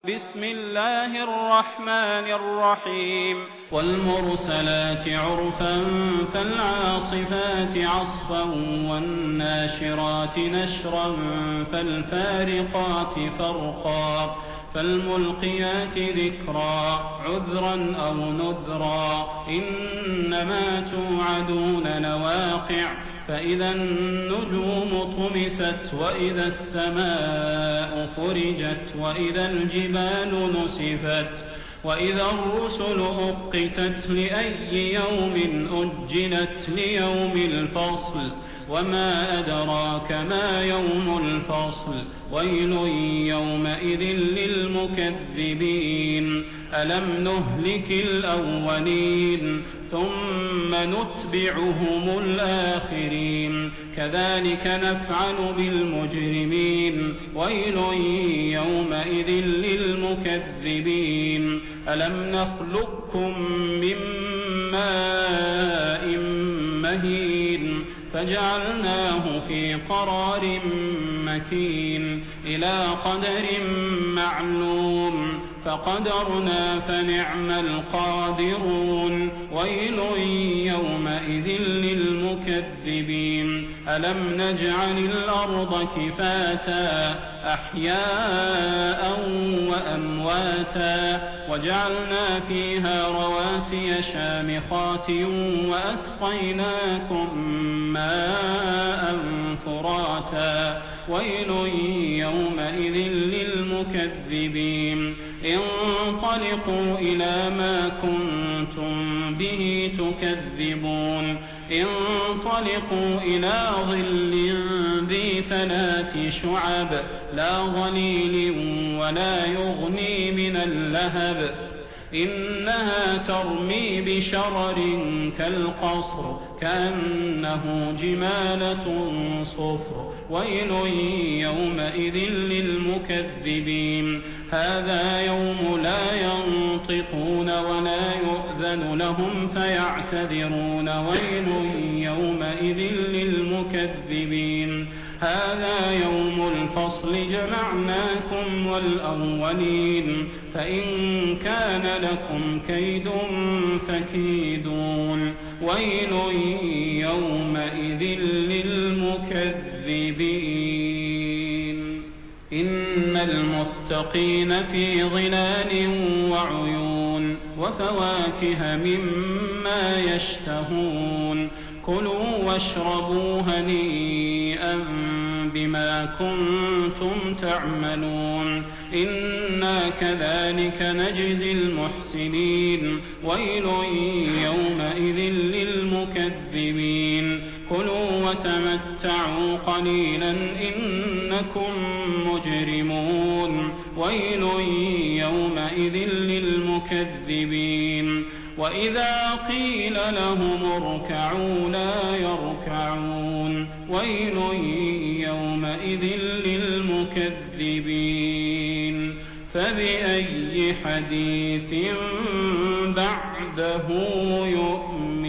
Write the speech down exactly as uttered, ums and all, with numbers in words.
بسم الله الرحمن الرحيم والمرسلات عرفا فالعاصفات عصفا والناشرات نشرا فالفارقات فرقا فالملقيات ذكرا عذرا أو نذرا إنما توعدون لواقع فإذا النجوم طمست وإذا السماء فرجت وإذا الجبال نسفت وإذا الرسل أقتت لأي يوم أجلت ليوم الفصل وما أدراك ما يوم الفصل ويل يومئذ للمكذبين ألم نهلك الأولين ثم نتبعهم الآخرين كذلك نفعل بالمجرمين ويل يومئذ للمكذبين ألم نخلقكم من ماء مهين فجعلناه في قرار مكين إلى قدر معلوم فقدرنا فنعم القادرون ويل يومئذ للمكذبين ألم نجعل الأرض كفاتا أحياء وأمواتا وجعلنا فيها رواسي شامخات وأسقيناكم ماء فراتا ويل يومئذ للمكذبين انطلقوا إلى ما كنتم به تكذبون انطلقوا إلى ظل ذي ثلاث شعب لا ظليل ولا يغني من اللهب إنها ترمي بشرر كالقصر كأنه جمالة صفر ويل يومئذ للمكذبين هذا يوم لا ينطقون ولا يؤذن لهم فيعتذرون ويل يومئذ للمكذبين هذا يوم الفصل جمعناكم والأولين فإن كان لكم كيد فكيدون ويل يومئذ للمكذبين إن المتقين في ظلال وعيون وفواكه مما يشتهون كلوا واشربوا هنيئا بما كنتم تعملون إنا كذلك نجزي المحسنين ويل يومئذ للمكذبين كلوا وتمتعوا قليلا إنكم مجرمون ويل يومئذ للمكذبين وإذا قيل لهم اركعوا لا يركعون ويل يومئذ للمكذبين فبأي حديث بعده يؤمنون